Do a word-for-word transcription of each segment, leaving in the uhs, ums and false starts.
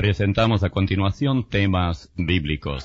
Presentamos a continuación temas bíblicos.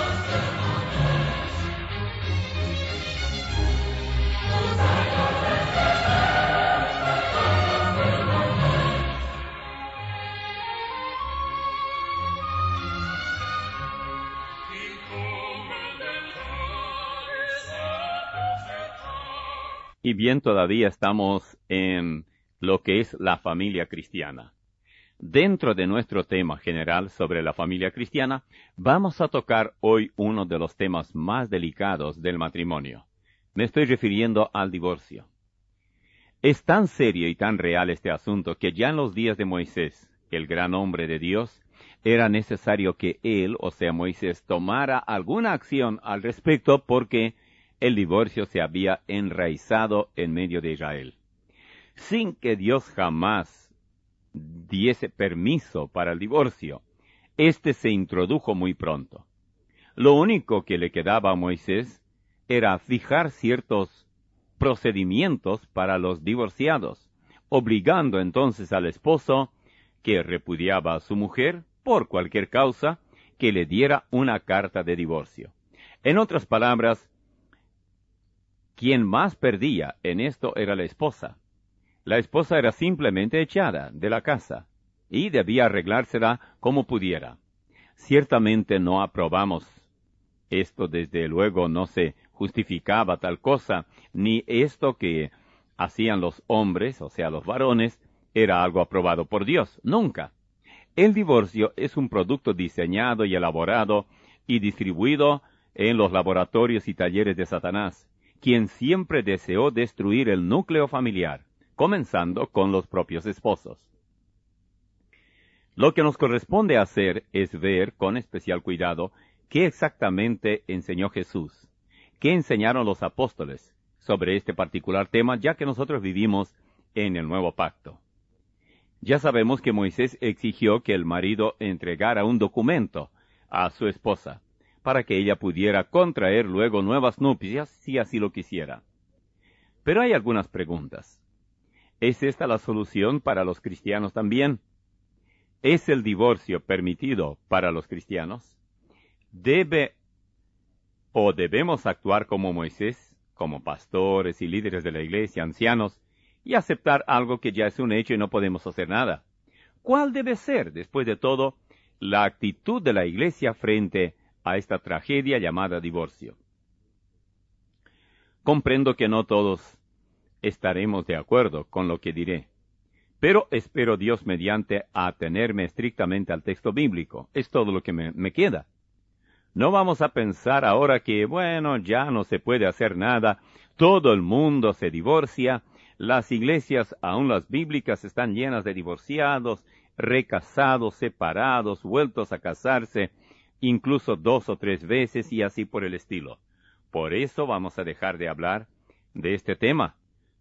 Y bien, todavía estamos en lo que es la familia cristiana. Dentro de nuestro tema general sobre la familia cristiana, vamos a tocar hoy uno de los temas más delicados del matrimonio. Me estoy refiriendo al divorcio. Es tan serio y tan real este asunto que ya en los días de Moisés, el gran hombre de Dios, era necesario que él, o sea Moisés, tomara alguna acción al respecto porque el divorcio se había enraizado en medio de Israel. Sin que Dios jamás diese permiso para el divorcio, este se introdujo muy pronto. Lo único que le quedaba a Moisés era fijar ciertos procedimientos para los divorciados, obligando entonces al esposo que repudiaba a su mujer por cualquier causa que le diera una carta de divorcio. En otras palabras, quien más perdía en esto era la esposa. La esposa era simplemente echada de la casa y debía arreglársela como pudiera. Ciertamente no aprobamos esto, desde luego no se justificaba tal cosa, ni esto que hacían los hombres, o sea los varones, era algo aprobado por Dios, nunca. El divorcio es un producto diseñado y elaborado y distribuido en los laboratorios y talleres de Satanás, quien siempre deseó destruir el núcleo familiar, comenzando con los propios esposos. Lo que nos corresponde hacer es ver con especial cuidado qué exactamente enseñó Jesús, qué enseñaron los apóstoles sobre este particular tema, ya que nosotros vivimos en el Nuevo Pacto. Ya sabemos que Moisés exigió que el marido entregara un documento a su esposa, para que ella pudiera contraer luego nuevas nupcias si así lo quisiera. Pero hay algunas preguntas. ¿Es esta la solución para los cristianos también? ¿Es el divorcio permitido para los cristianos? ¿Debe o debemos actuar como Moisés, como pastores y líderes de la iglesia, ancianos, y aceptar algo que ya es un hecho y no podemos hacer nada? ¿Cuál debe ser, después de todo, la actitud de la iglesia frente a esta tragedia llamada divorcio? Comprendo que no todos estaremos de acuerdo con lo que diré, pero espero Dios mediante atenerme estrictamente al texto bíblico. Es todo lo que me, me queda. No vamos a pensar ahora que, bueno, ya no se puede hacer nada, todo el mundo se divorcia, las iglesias, aun las bíblicas, están llenas de divorciados, recasados, separados, vueltos a casarse, incluso dos o tres veces y así por el estilo. Por eso vamos a dejar de hablar de este tema.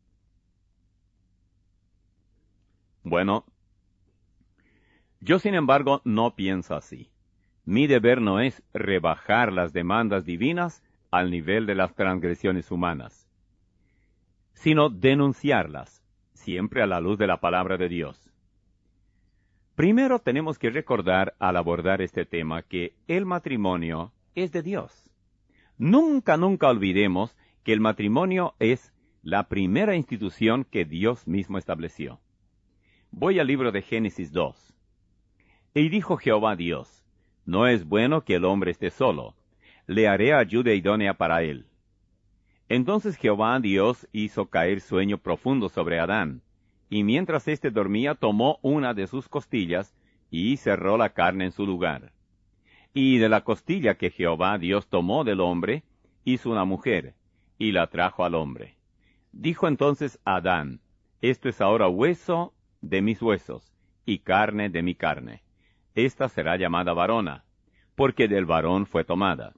Bueno, yo sin embargo no pienso así. Mi deber no es rebajar las demandas divinas al nivel de las transgresiones humanas, sino denunciarlas, siempre a la luz de la palabra de Dios. Primero tenemos que recordar al abordar este tema que el matrimonio es de Dios. Nunca, nunca olvidemos que el matrimonio es la primera institución que Dios mismo estableció. Voy al libro de Génesis dos. Y dijo Jehová Dios, no es bueno que el hombre esté solo, le haré ayuda idónea para él. Entonces Jehová Dios hizo caer sueño profundo sobre Adán, y mientras éste dormía tomó una de sus costillas, y cerró la carne en su lugar. Y de la costilla que Jehová Dios tomó del hombre, hizo una mujer, y la trajo al hombre. Dijo entonces Adán, esto es ahora hueso de mis huesos, y carne de mi carne. Esta será llamada varona, porque del varón fue tomada.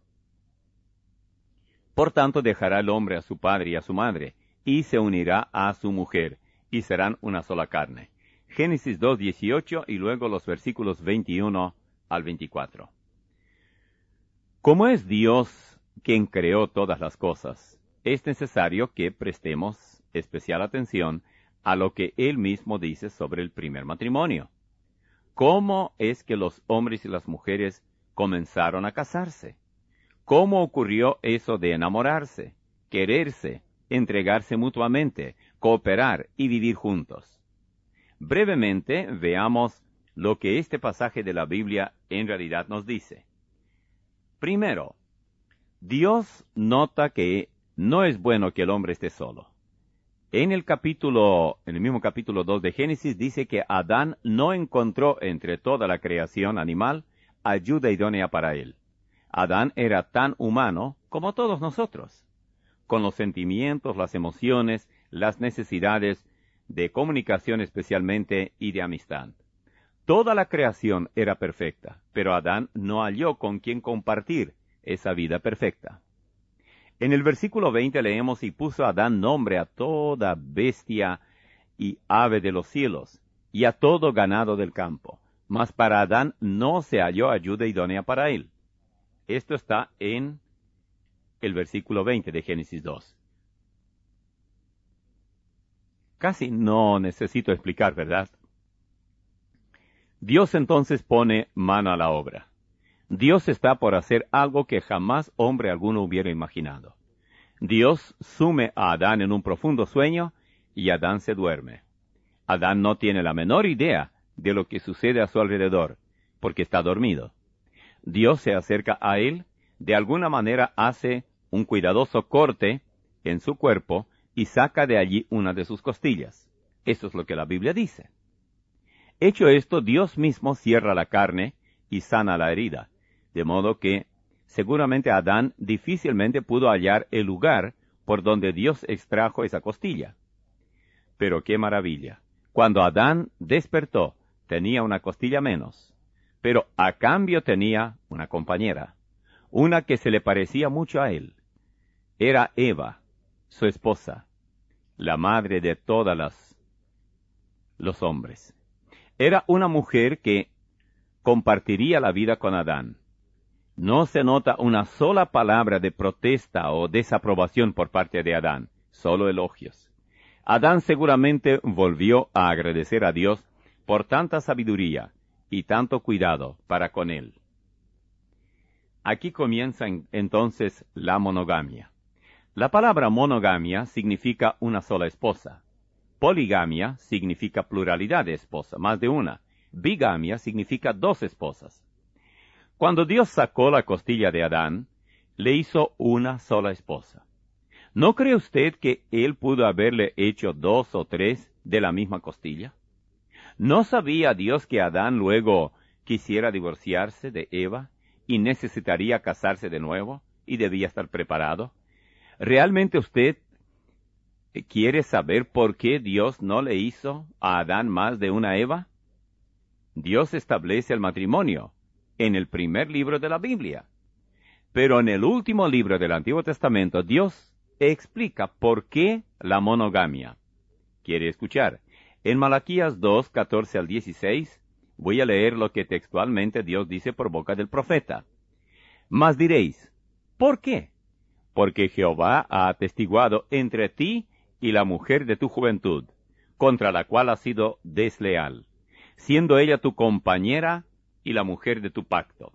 Por tanto dejará el hombre a su padre y a su madre, y se unirá a su mujer, y serán una sola carne. Génesis dos, dieciocho, y luego los versículos veintiuno al veinticuatro. Como es Dios quien creó todas las cosas, es necesario que prestemos especial atención a lo que Él mismo dice sobre el primer matrimonio. cómo es que los hombres y las mujeres comenzaron a casarse. ¿Cómo ocurrió eso de enamorarse, quererse, entregarse mutuamente, cooperar y vivir juntos? Brevemente veamos lo que este pasaje de la Biblia en realidad nos dice. Primero, Dios nota que no es bueno que el hombre esté solo. En el capítulo, en el mismo capítulo dos de Génesis dice que Adán no encontró entre toda la creación animal ayuda idónea para él. Adán era tan humano como todos nosotros, con los sentimientos, las emociones, las necesidades de comunicación especialmente y de amistad. Toda la creación era perfecta, pero Adán no halló con quien compartir esa vida perfecta. En el versículo veinte leemos, y puso Adán nombre a toda bestia y ave de los cielos, y a todo ganado del campo. Mas para Adán no se halló ayuda idónea para él. Esto está en el versículo veinte de Génesis dos. Casi no necesito explicar, ¿verdad? Dios entonces pone mano a la obra. Dios está por hacer algo que jamás hombre alguno hubiera imaginado. Dios sume a Adán en un profundo sueño y Adán se duerme. Adán no tiene la menor idea de lo que sucede a su alrededor, porque está dormido. Dios se acerca a él, de alguna manera hace un cuidadoso corte en su cuerpo y saca de allí una de sus costillas. Eso es lo que la Biblia dice. Hecho esto, Dios mismo cierra la carne y sana la herida, de modo que seguramente Adán difícilmente pudo hallar el lugar por donde Dios extrajo esa costilla. Pero qué maravilla. Cuando Adán despertó, tenía una costilla menos, pero a cambio tenía una compañera, una que se le parecía mucho a él. Era Eva, su esposa, la madre de todas las los hombres. Era una mujer que compartiría la vida con Adán. No se nota una sola palabra de protesta o desaprobación por parte de Adán, solo elogios. Adán seguramente volvió a agradecer a Dios por tanta sabiduría y tanto cuidado para con él. Aquí comienza entonces la monogamia. La palabra monogamia significa una sola esposa. Poligamia significa pluralidad de esposas, más de una. Bigamia significa dos esposas. Cuando Dios sacó la costilla de Adán, le hizo una sola esposa. ¿No cree usted que él pudo haberle hecho dos o tres de la misma costilla? ¿No sabía Dios que Adán luego quisiera divorciarse de Eva y necesitaría casarse de nuevo y debía estar preparado? ¿Realmente usted quiere saber por qué Dios no le hizo a Adán más de una Eva? Dios establece el matrimonio en el primer libro de la Biblia. Pero en el último libro del Antiguo Testamento, Dios explica por qué la monogamia. ¿Quiere escuchar? En Malaquías dos, catorce al dieciséis, voy a leer lo que textualmente Dios dice por boca del profeta. Mas diréis, ¿por qué? Porque Jehová ha atestiguado entre ti y la mujer de tu juventud, contra la cual has sido desleal, siendo ella tu compañera y la mujer de tu pacto.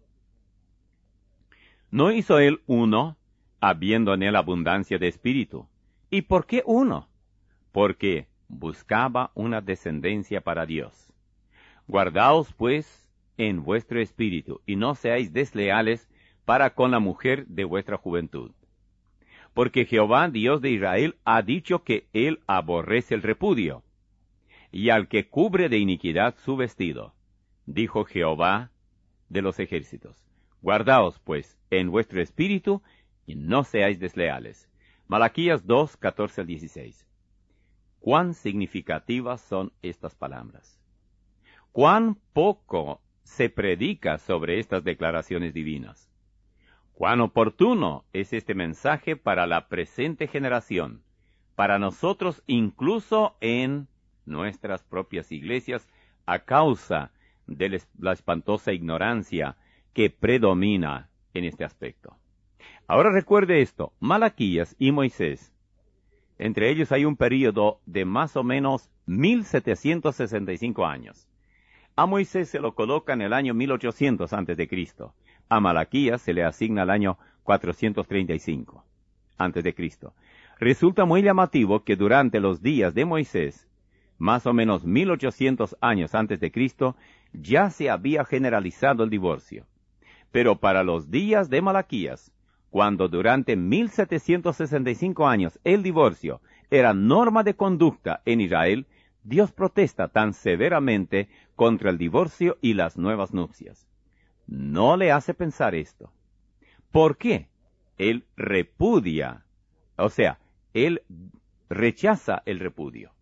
¿No hizo él uno, habiendo en él abundancia de espíritu? ¿Y por qué uno? Porque buscaba una descendencia para Dios. Guardaos, pues, en vuestro espíritu, y no seáis desleales para con la mujer de vuestra juventud. Porque Jehová, Dios de Israel, ha dicho que él aborrece el repudio, y al que cubre de iniquidad su vestido, dijo Jehová de los ejércitos. Guardaos, pues, en vuestro espíritu, y no seáis desleales. Malaquías dos, catorce al dieciséis. Cuán significativas son estas palabras. Cuán poco se predica sobre estas declaraciones divinas. Cuán oportuno es este mensaje para la presente generación, para nosotros incluso en nuestras propias iglesias, a causa de la espantosa ignorancia que predomina en este aspecto. Ahora recuerde esto, Malaquías y Moisés, entre ellos hay un período de más o menos mil setecientos sesenta y cinco años. A Moisés se lo coloca en el año mil ochocientos antes de Cristo. A Malaquías se le asigna el año cuatrocientos treinta y cinco antes de Cristo. Resulta muy llamativo que durante los días de Moisés, más o menos mil ochocientos años antes de Cristo, ya se había generalizado el divorcio. Pero para los días de Malaquías, cuando durante mil setecientos sesenta y cinco años el divorcio era norma de conducta en Israel, Dios protesta tan severamente contra el divorcio y las nuevas nupcias. No le hace pensar esto. ¿Por qué? Él repudia, o sea, él rechaza el repudio.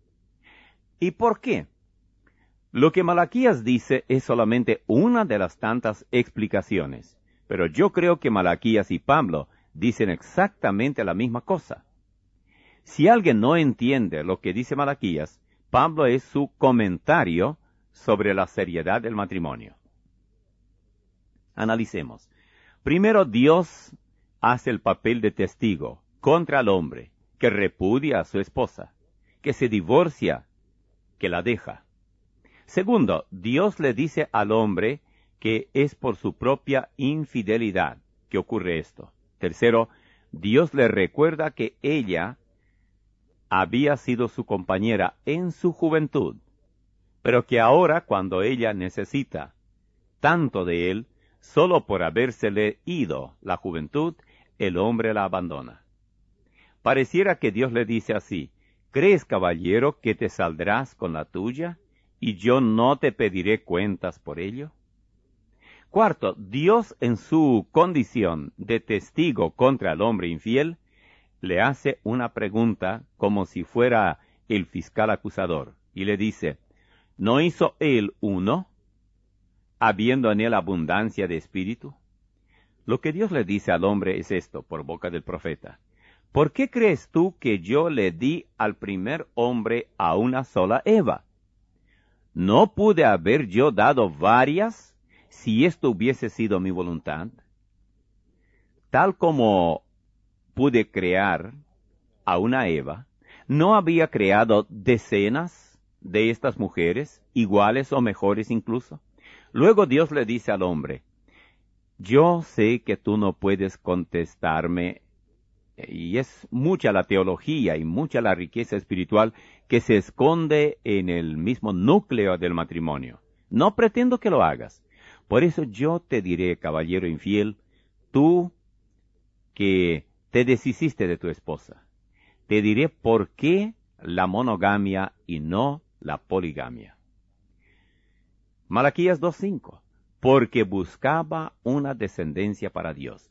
¿Y por qué? Lo que Malaquías dice es solamente una de las tantas explicaciones, pero yo creo que Malaquías y Pablo dicen exactamente la misma cosa. Si alguien no entiende lo que dice Malaquías, Pablo es su comentario sobre la seriedad del matrimonio. Analicemos. Primero, Dios hace el papel de testigo contra el hombre que repudia a su esposa, que se divorcia, que la deja. Segundo, Dios le dice al hombre que es por su propia infidelidad que ocurre esto. Tercero, Dios le recuerda que ella había sido su compañera en su juventud, pero que ahora, cuando ella necesita tanto de él, solo por habérsele ido la juventud, el hombre la abandona. Pareciera que Dios le dice así: ¿crees, caballero, que te saldrás con la tuya, y yo no te pediré cuentas por ello? Cuarto, Dios, en su condición de testigo contra el hombre infiel, le hace una pregunta como si fuera el fiscal acusador, y le dice: ¿no hizo él uno, habiendo en él abundancia de espíritu? Lo que Dios le dice al hombre es esto, por boca del profeta: ¿por qué crees tú que yo le di al primer hombre a una sola Eva? ¿No pude haber yo dado varias, si esto hubiese sido mi voluntad? Tal como pude crear a una Eva, ¿no había creado decenas de estas mujeres, iguales o mejores incluso? Luego Dios le dice al hombre: yo sé que tú no puedes contestarme, y es mucha la teología y mucha la riqueza espiritual que se esconde en el mismo núcleo del matrimonio. No pretendo que lo hagas. Por eso yo te diré, caballero infiel, tú que te deshiciste de tu esposa, te diré por qué la monogamia y no la poligamia. Malaquías dos cinco, porque buscaba una descendencia para Dios.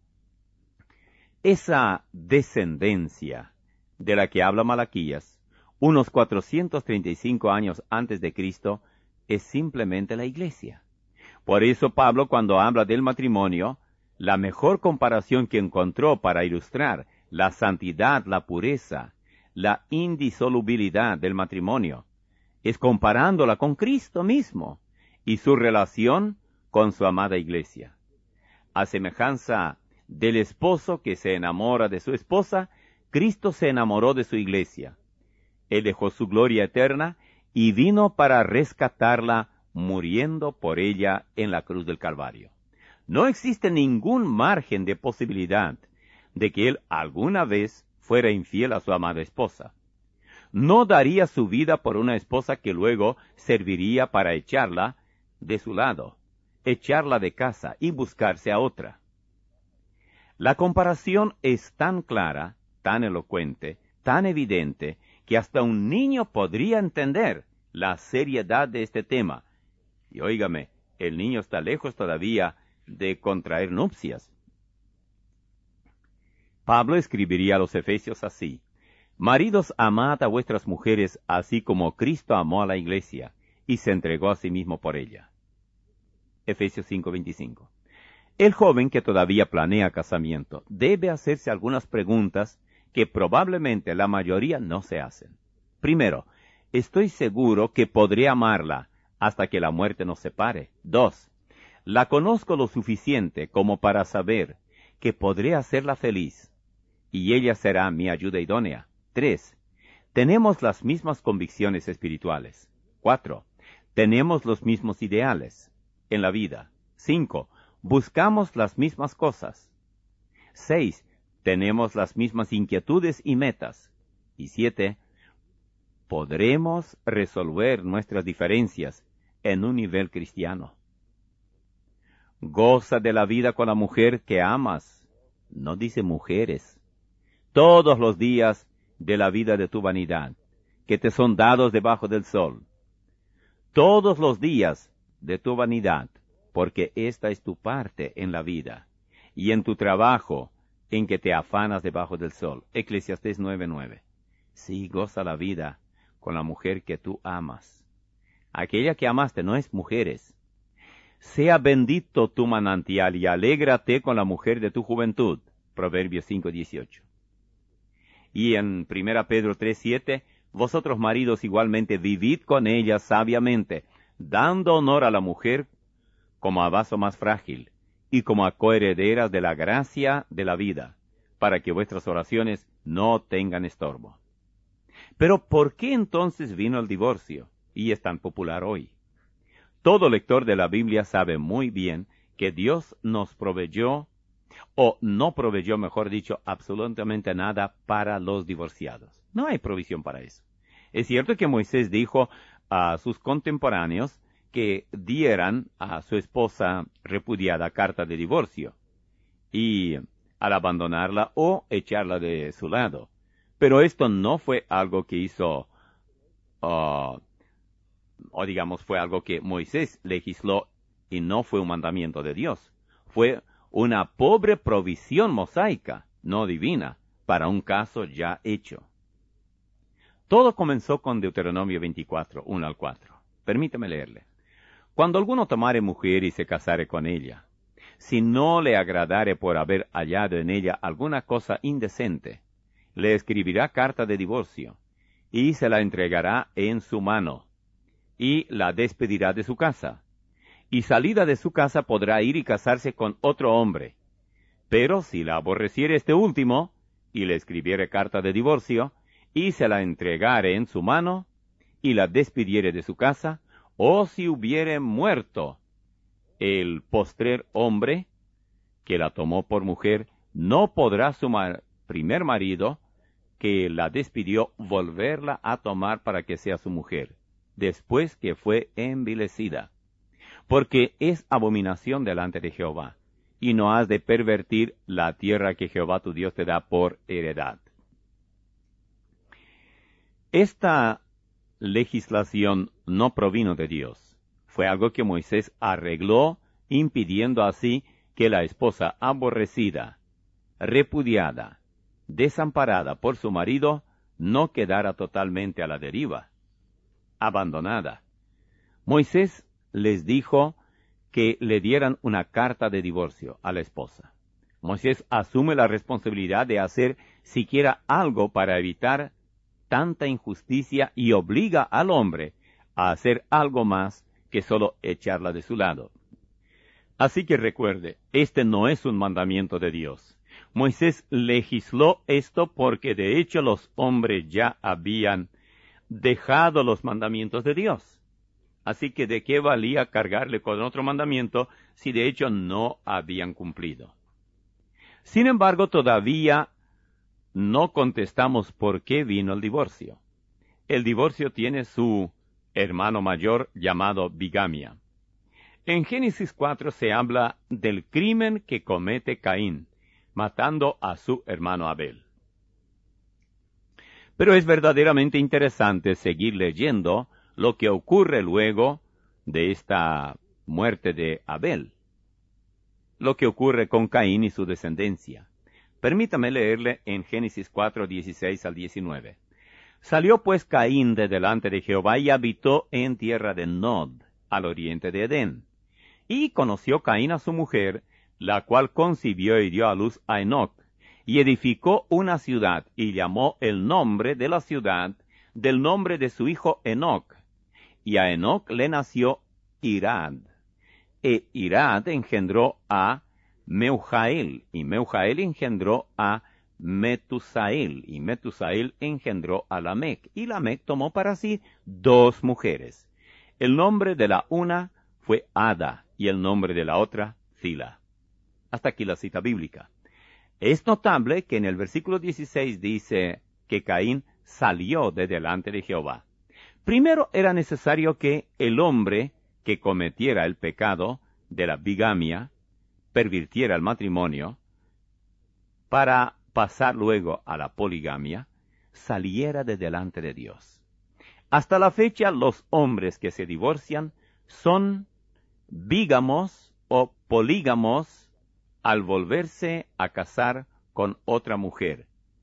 Esa descendencia de la que habla Malaquías, unos cuatrocientos treinta y cinco años antes de Cristo, es simplemente la iglesia. Por eso Pablo, cuando habla del matrimonio, la mejor comparación que encontró para ilustrar la santidad, la pureza, la indisolubilidad del matrimonio, es comparándola con Cristo mismo y su relación con su amada iglesia. A semejanza del esposo que se enamora de su esposa, Cristo se enamoró de su iglesia. Él dejó su gloria eterna y vino para rescatarla, muriendo por ella en la cruz del Calvario. No existe ningún margen de posibilidad de que él alguna vez fuera infiel a su amada esposa. No daría su vida por una esposa que luego serviría para echarla de su lado, echarla de casa y buscarse a otra. La comparación es tan clara, tan elocuente, tan evidente, que hasta un niño podría entender la seriedad de este tema. Y óigame, el niño está lejos todavía de contraer nupcias. Pablo escribiría a los Efesios así: maridos, amad a vuestras mujeres, así como Cristo amó a la iglesia, y se entregó a sí mismo por ella. Efesios cinco veinticinco. El joven que todavía planea casamiento debe hacerse algunas preguntas que probablemente la mayoría no se hacen. Primero, ¿estoy seguro que podré amarla hasta que la muerte nos separe? Dos, ¿la conozco lo suficiente como para saber que podré hacerla feliz y ella será mi ayuda idónea? Tres, ¿tenemos las mismas convicciones espirituales? Cuatro, Tenemos los mismos ideales en la vida. Cinco, buscamos las mismas cosas. Seis, tenemos las mismas inquietudes y metas. Y siete, podremos resolver nuestras diferencias en un nivel cristiano. Goza de la vida con la mujer que amas. No dice mujeres. Todos los días de la vida de tu vanidad, que te son dados debajo del sol. Todos los días de tu vanidad, porque esta es tu parte en la vida, y en tu trabajo, en que te afanas debajo del sol. Eclesiastés nueve nueve. Sí, goza la vida con la mujer que tú amas. Aquella que amaste no es mujeres. Sea bendito tu manantial y alégrate con la mujer de tu juventud. Proverbios cinco dieciocho. Y en primera Pedro tres siete, vosotros maridos igualmente vivid con ella sabiamente, dando honor a la mujer como a vaso más frágil, y como a coherederas de la gracia de la vida, para que vuestras oraciones no tengan estorbo. Pero ¿por qué entonces vino el divorcio? Y es tan popular hoy. Todo lector de la Biblia sabe muy bien que Dios nos proveyó, o no proveyó, mejor dicho, absolutamente nada para los divorciados. No hay provisión para eso. Es cierto que Moisés dijo a sus contemporáneos que dieran a su esposa repudiada carta de divorcio, y al abandonarla o echarla de su lado. Pero esto no fue algo que hizo, uh, o digamos, fue algo que Moisés legisló y no fue un mandamiento de Dios. Fue una pobre provisión mosaica, no divina, para un caso ya hecho. Todo comenzó con Deuteronomio veinticuatro, uno al cuatro. Permíteme leerle. Cuando alguno tomare mujer y se casare con ella, si no le agradare por haber hallado en ella alguna cosa indecente, le escribirá carta de divorcio, y se la entregará en su mano, y la despedirá de su casa. Y salida de su casa podrá ir y casarse con otro hombre. Pero si la aborreciere este último, y le escribiere carta de divorcio, y se la entregare en su mano, y la despidiere de su casa, o si hubiere muerto el postrer hombre que la tomó por mujer, no podrá su mar- primer marido, que la despidió, volverla a tomar para que sea su mujer, después que fue envilecida. Porque es abominación delante de Jehová, y no has de pervertir la tierra que Jehová tu Dios te da por heredad. Esta legislación no provino de Dios. Fue algo que Moisés arregló, impidiendo así que la esposa aborrecida, repudiada, desamparada por su marido, no quedara totalmente a la deriva, abandonada. Moisés les dijo que le dieran una carta de divorcio a la esposa. Moisés asume la responsabilidad de hacer siquiera algo para evitar tanta injusticia y obliga al hombre a hacer algo más que solo echarla de su lado. Así que recuerde, este no es un mandamiento de Dios. Moisés legisló esto porque de hecho los hombres ya habían dejado los mandamientos de Dios. Así que ¿de qué valía cargarle con otro mandamiento si de hecho no habían cumplido? Sin embargo, todavía no contestamos por qué vino el divorcio. El divorcio tiene su hermano mayor llamado bigamia. En Génesis cuatro se habla del crimen que comete Caín, matando a su hermano Abel. Pero es verdaderamente interesante seguir leyendo lo que ocurre luego de esta muerte de Abel, lo que ocurre con Caín y su descendencia. Permítame leerle en Génesis cuatro, dieciséis al diecinueve. Salió pues Caín de delante de Jehová y habitó en tierra de Nod, al oriente de Edén. Y conoció Caín a su mujer, la cual concibió y dio a luz a Enoc, y edificó una ciudad, y llamó el nombre de la ciudad del nombre de su hijo Enoc. Y a Enoc le nació Irad. E Irad engendró a Meujael, y Meujael engendró a Metusael, y Metusael engendró a Lamec, y Lamec tomó para sí dos mujeres. El nombre de la una fue Ada y el nombre de la otra Zila. Hasta aquí la cita bíblica. Es notable que en el versículo dieciséis dice que Caín salió de delante de Jehová. Primero era necesario que el hombre que cometiera el pecado de la bigamia pervirtiera el matrimonio para pasar luego a la poligamia, saliera de delante de Dios. Hasta la fecha, los hombres que se divorcian son bígamos o polígamos al volverse a casar con otra mujer.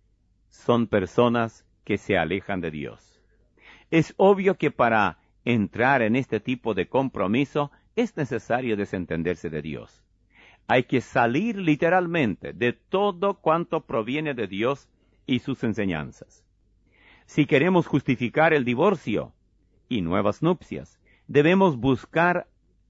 Son personas que se alejan de Dios. Es obvio que para entrar en este tipo de compromiso es necesario desentenderse de Dios. Hay que salir literalmente de todo cuanto proviene de Dios y sus enseñanzas. Si queremos justificar el divorcio y nuevas nupcias, debemos buscar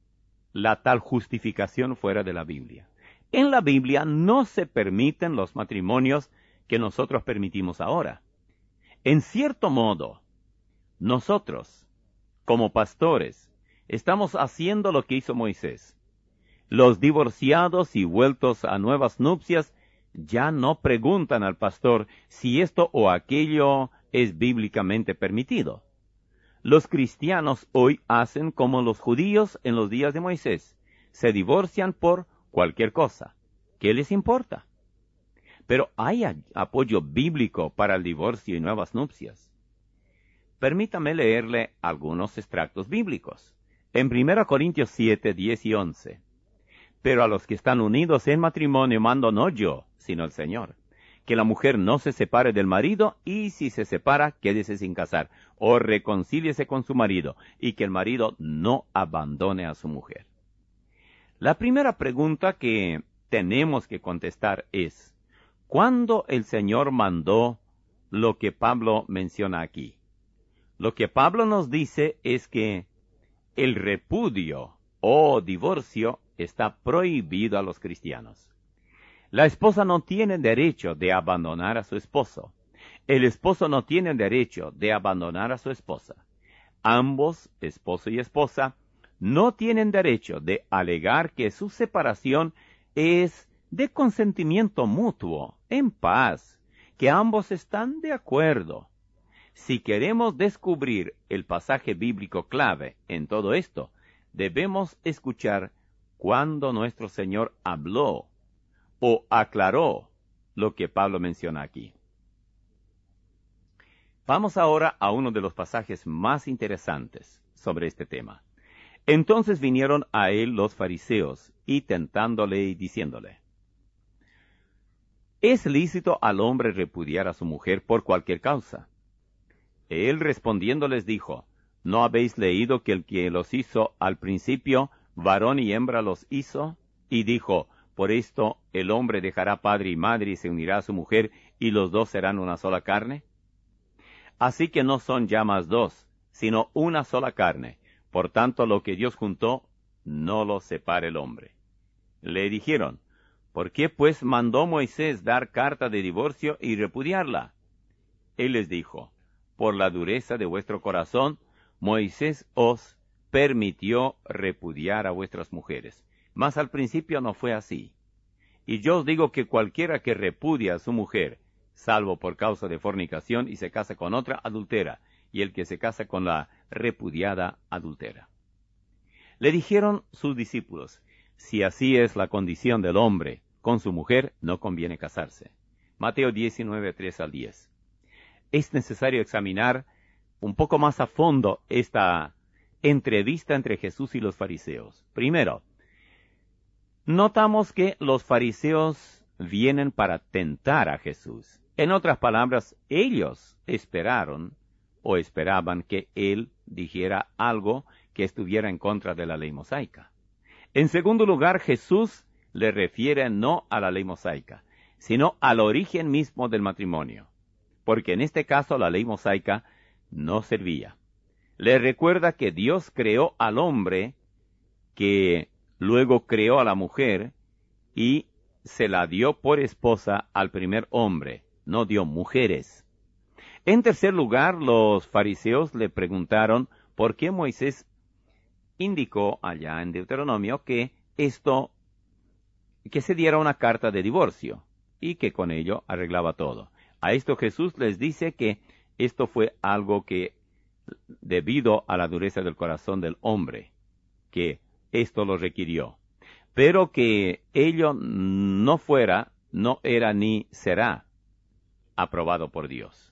la tal justificación fuera de la Biblia. En la Biblia no se permiten los matrimonios que nosotros permitimos ahora. En cierto modo, nosotros, como pastores, estamos haciendo lo que hizo Moisés. Los divorciados y vueltos a nuevas nupcias ya no preguntan al pastor si esto o aquello es bíblicamente permitido. Los cristianos hoy hacen como los judíos en los días de Moisés. Se divorcian por cualquier cosa. ¿Qué les importa? Pero hay apoyo bíblico para el divorcio y nuevas nupcias. Permítame leerle algunos extractos bíblicos. En primera Corintios siete, diez y once. Pero a los que están unidos en matrimonio mando no yo, sino el Señor, que la mujer no se separe del marido, y si se separa, quédese sin casar, o reconcíliese con su marido, y que el marido no abandone a su mujer. La primera pregunta que tenemos que contestar es, ¿cuándo el Señor mandó lo que Pablo menciona aquí? Lo que Pablo nos dice es que el repudio o divorcio está prohibido a los cristianos. La esposa no tiene derecho de abandonar a su esposo. El esposo no tiene derecho de abandonar a su esposa. Ambos, esposo y esposa, no tienen derecho de alegar que su separación es de consentimiento mutuo, en paz, que ambos están de acuerdo. Si queremos descubrir el pasaje bíblico clave en todo esto, debemos escuchar cuando nuestro Señor habló o aclaró lo que Pablo menciona aquí. Vamos ahora a uno de los pasajes más interesantes sobre este tema. Entonces vinieron a él los fariseos, y tentándole y diciéndole, ¿es lícito al hombre repudiar a su mujer por cualquier causa? Él respondiendo les dijo, ¿no habéis leído que el que los hizo al principio, varón y hembra los hizo? Y dijo, por esto el hombre dejará padre y madre y se unirá a su mujer, y los dos serán una sola carne. Así que no son ya más dos, sino una sola carne. Por tanto, lo que Dios juntó, no lo separe el hombre. Le dijeron, ¿por qué pues mandó Moisés dar carta de divorcio y repudiarla? Él les dijo, por la dureza de vuestro corazón, Moisés os permitió repudiar a vuestras mujeres. Mas al principio no fue así. Y yo os digo que cualquiera que repudia a su mujer, salvo por causa de fornicación, y se casa con otra, adultera, y el que se casa con la repudiada, adultera. Le dijeron sus discípulos, si así es la condición del hombre con su mujer, no conviene casarse. Mateo diecinueve, tres al diez. Es necesario examinar un poco más a fondo esta entrevista entre Jesús y los fariseos. Primero, notamos que los fariseos vienen para tentar a Jesús. En otras palabras, ellos esperaron o esperaban que él dijera algo que estuviera en contra de la ley mosaica. En segundo lugar, Jesús le refiere no a la ley mosaica, sino al origen mismo del matrimonio, porque en este caso la ley mosaica no servía. Le recuerda que Dios creó al hombre, que luego creó a la mujer, y se la dio por esposa al primer hombre, no dio mujeres. En tercer lugar, los fariseos le preguntaron por qué Moisés indicó allá en Deuteronomio que esto, que se diera una carta de divorcio y que con ello arreglaba todo. A esto Jesús les dice que esto fue algo que, debido a la dureza del corazón del hombre, que esto lo requirió, pero que ello no fuera, no era ni será aprobado por Dios.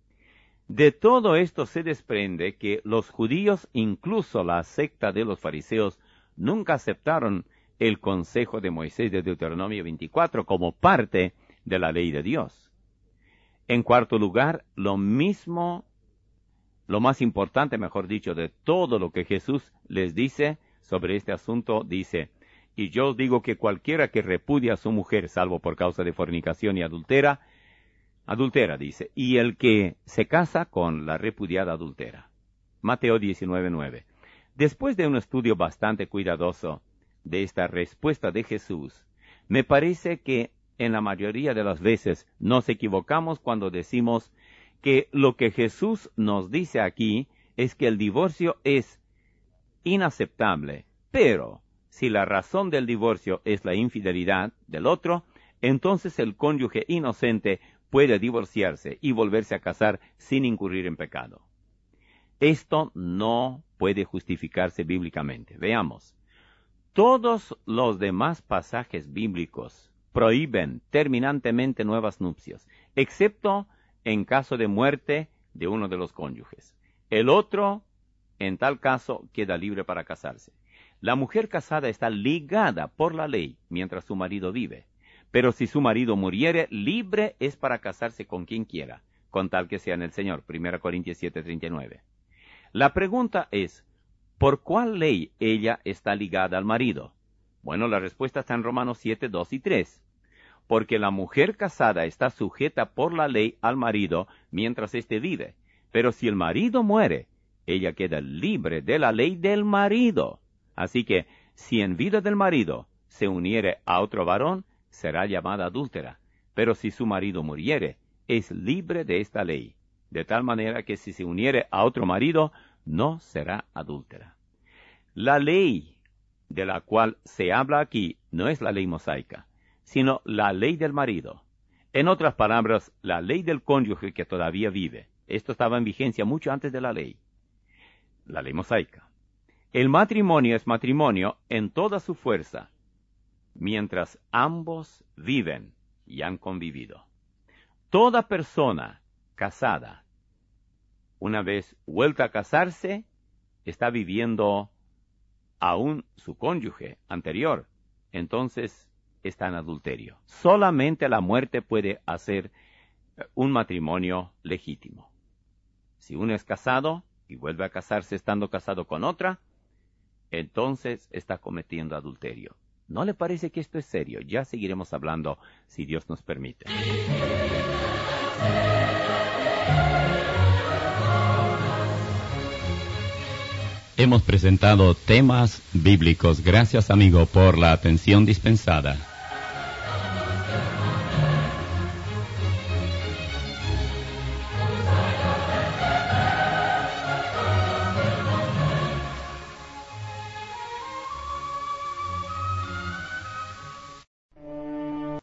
De todo esto se desprende que los judíos, incluso la secta de los fariseos, nunca aceptaron el consejo de Moisés de Deuteronomio veinticuatro como parte de la ley de Dios. En cuarto lugar, lo mismo, lo más importante, mejor dicho, de todo lo que Jesús les dice sobre este asunto, dice: y yo os digo que cualquiera que repudia a su mujer, salvo por causa de fornicación y adultera, adultera, dice, y el que se casa con la repudiada adultera. Mateo diecinueve nueve. Después de un estudio bastante cuidadoso de esta respuesta de Jesús, me parece que en la mayoría de las veces nos equivocamos cuando decimos que lo que Jesús nos dice aquí es que el divorcio es inaceptable, pero si la razón del divorcio es la infidelidad del otro, entonces el cónyuge inocente puede divorciarse y volverse a casar sin incurrir en pecado. Esto no puede justificarse bíblicamente. Veamos. Todos los demás pasajes bíblicos prohíben terminantemente nuevas nupcias, excepto en caso de muerte de uno de los cónyuges. El otro, en tal caso, queda libre para casarse. La mujer casada está ligada por la ley mientras su marido vive, pero si su marido muriere, libre es para casarse con quien quiera, con tal que sea en el Señor. Primera Corintios siete treinta y nueve. La pregunta es, ¿por cuál ley ella está ligada al marido? Bueno, la respuesta está en Romanos siete dos y tres. Porque la mujer casada está sujeta por la ley al marido mientras éste vive, pero si el marido muere, ella queda libre de la ley del marido. Así que, si en vida del marido se uniere a otro varón, será llamada adúltera, pero si su marido muriere, es libre de esta ley, de tal manera que si se uniere a otro marido, no será adúltera. La ley de la cual se habla aquí no es la ley mosaica, sino la ley del marido. En otras palabras, la ley del cónyuge que todavía vive. Esto estaba en vigencia mucho antes de la ley. La ley mosaica. El matrimonio es matrimonio en toda su fuerza, mientras ambos viven y han convivido. Toda persona casada, una vez vuelta a casarse, está viviendo aún su cónyuge anterior, entonces está en adulterio. Solamente la muerte puede hacer un matrimonio legítimo. Si uno es casado y vuelve a casarse estando casado con otra, entonces está cometiendo adulterio. ¿No le parece que esto es serio? Ya seguiremos hablando si Dios nos permite. Hemos presentado temas bíblicos. Gracias, amigo, por la atención dispensada.